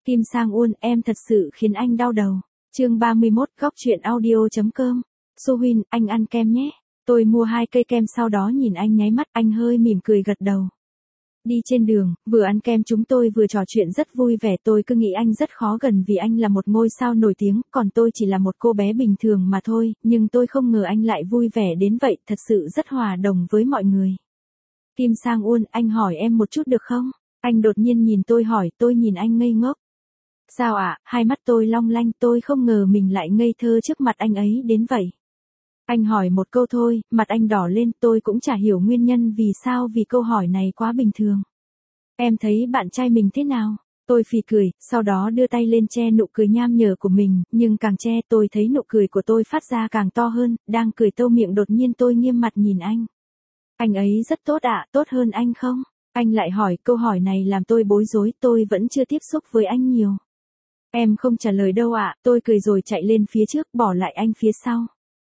Kim Sang Uôn, em thật sự khiến anh đau đầu. Chương 31, góc truyện audio.com. Sohyun, anh ăn kem nhé. Tôi mua 2 cây kem sau đó nhìn anh nháy mắt, anh hơi mỉm cười gật đầu. Đi trên đường, vừa ăn kem chúng tôi vừa trò chuyện rất vui vẻ, tôi cứ nghĩ anh rất khó gần vì anh là một ngôi sao nổi tiếng, còn tôi chỉ là một cô bé bình thường mà thôi, nhưng tôi không ngờ anh lại vui vẻ đến vậy, thật sự rất hòa đồng với mọi người. Kim Sang Uôn, anh hỏi em một chút được không? Anh đột nhiên nhìn tôi hỏi, tôi nhìn anh ngây ngốc. Sao ạ? Hai mắt tôi long lanh, tôi không ngờ mình lại ngây thơ trước mặt anh ấy đến vậy. Anh hỏi một câu thôi, mặt anh đỏ lên, tôi cũng chả hiểu nguyên nhân vì sao vì câu hỏi này quá bình thường. Em thấy bạn trai mình thế nào? Tôi phì cười, sau đó đưa tay lên che nụ cười nham nhở của mình, nhưng càng che tôi thấy nụ cười của tôi phát ra càng to hơn, đang cười tâu miệng đột nhiên tôi nghiêm mặt nhìn anh. Anh ấy rất tốt ạ, tốt hơn anh không? Anh lại hỏi, câu hỏi này làm tôi bối rối, tôi vẫn chưa tiếp xúc với anh nhiều. Em không trả lời đâu ạ, tôi cười rồi chạy lên phía trước, bỏ lại anh phía sau.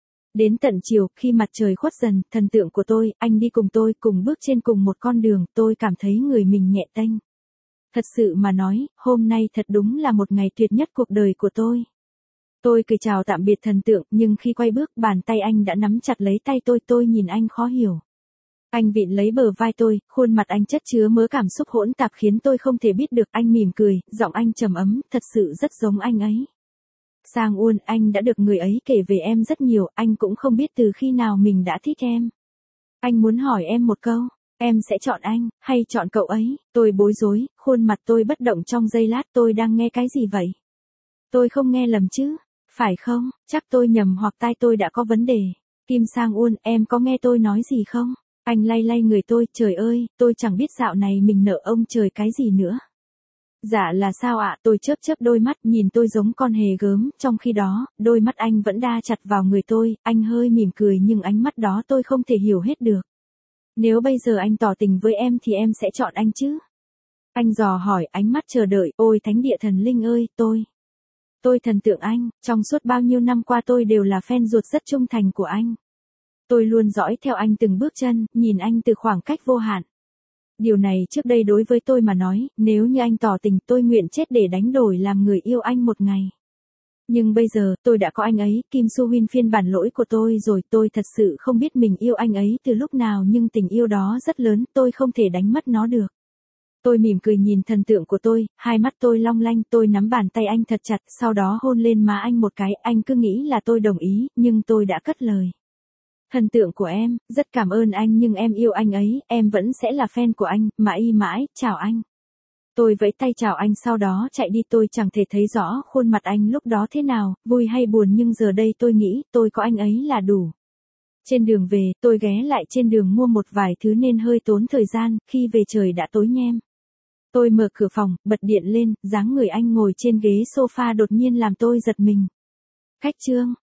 Đến tận chiều, khi mặt trời khuất dần, thần tượng của tôi, anh đi cùng tôi, cùng bước trên cùng một con đường, tôi cảm thấy người mình nhẹ tênh. Thật sự mà nói, hôm nay thật đúng là một ngày tuyệt nhất cuộc đời của tôi. Tôi cười chào tạm biệt thần tượng, nhưng khi quay bước, bàn tay anh đã nắm chặt lấy tay tôi nhìn anh khó hiểu. Anh vịn lấy bờ vai tôi, khuôn mặt anh chất chứa mớ cảm xúc hỗn tạp khiến tôi không thể biết được, anh mỉm cười, giọng anh trầm ấm, thật sự rất giống anh ấy. Sang Uôn, anh đã được người ấy kể về em rất nhiều, anh cũng không biết từ khi nào mình đã thích em. Anh muốn hỏi em một câu, em sẽ chọn anh, hay chọn cậu ấy? Tôi bối rối, khuôn mặt tôi bất động trong giây lát, tôi đang nghe cái gì vậy? Tôi không nghe lầm chứ? Phải không? Chắc tôi nhầm hoặc tai tôi đã có vấn đề. Kim Sang Uôn, em có nghe tôi nói gì không? Anh lay lay người tôi, trời ơi, tôi chẳng biết dạo này mình nợ ông trời cái gì nữa. Dạ là sao ạ? Tôi chớp chớp đôi mắt, nhìn tôi giống con hề gớm, trong khi đó, đôi mắt anh vẫn đa chặt vào người tôi, anh hơi mỉm cười nhưng ánh mắt đó tôi không thể hiểu hết được. Nếu bây giờ anh tỏ tình với em thì em sẽ chọn anh chứ? Anh dò hỏi, ánh mắt chờ đợi, ôi thánh địa thần linh ơi, tôi thần tượng anh, trong suốt bao nhiêu năm qua tôi đều là fan ruột rất trung thành của anh. Tôi luôn dõi theo anh từng bước chân, nhìn anh từ khoảng cách vô hạn. Điều này trước đây đối với tôi mà nói, nếu như anh tỏ tình tôi nguyện chết để đánh đổi làm người yêu anh một ngày. Nhưng bây giờ, tôi đã có anh ấy, Kim Sohyun phiên bản lỗi của tôi rồi, tôi thật sự không biết mình yêu anh ấy từ lúc nào nhưng tình yêu đó rất lớn, tôi không thể đánh mất nó được. Tôi mỉm cười nhìn thần tượng của tôi, hai mắt tôi long lanh, tôi nắm bàn tay anh thật chặt, sau đó hôn lên má anh một cái, anh cứ nghĩ là tôi đồng ý, nhưng tôi đã cất lời. Thần tượng của em, rất cảm ơn anh nhưng em yêu anh ấy, em vẫn sẽ là fan của anh, mãi mãi, chào anh. Tôi vẫy tay chào anh sau đó chạy đi, tôi chẳng thể thấy rõ khuôn mặt anh lúc đó thế nào, vui hay buồn nhưng giờ đây tôi nghĩ tôi có anh ấy là đủ. Trên đường về, tôi ghé lại trên đường mua một vài thứ nên hơi tốn thời gian, khi về trời đã tối nhem. Tôi mở cửa phòng, bật điện lên, dáng người anh ngồi trên ghế sofa đột nhiên làm tôi giật mình. Khách Trương,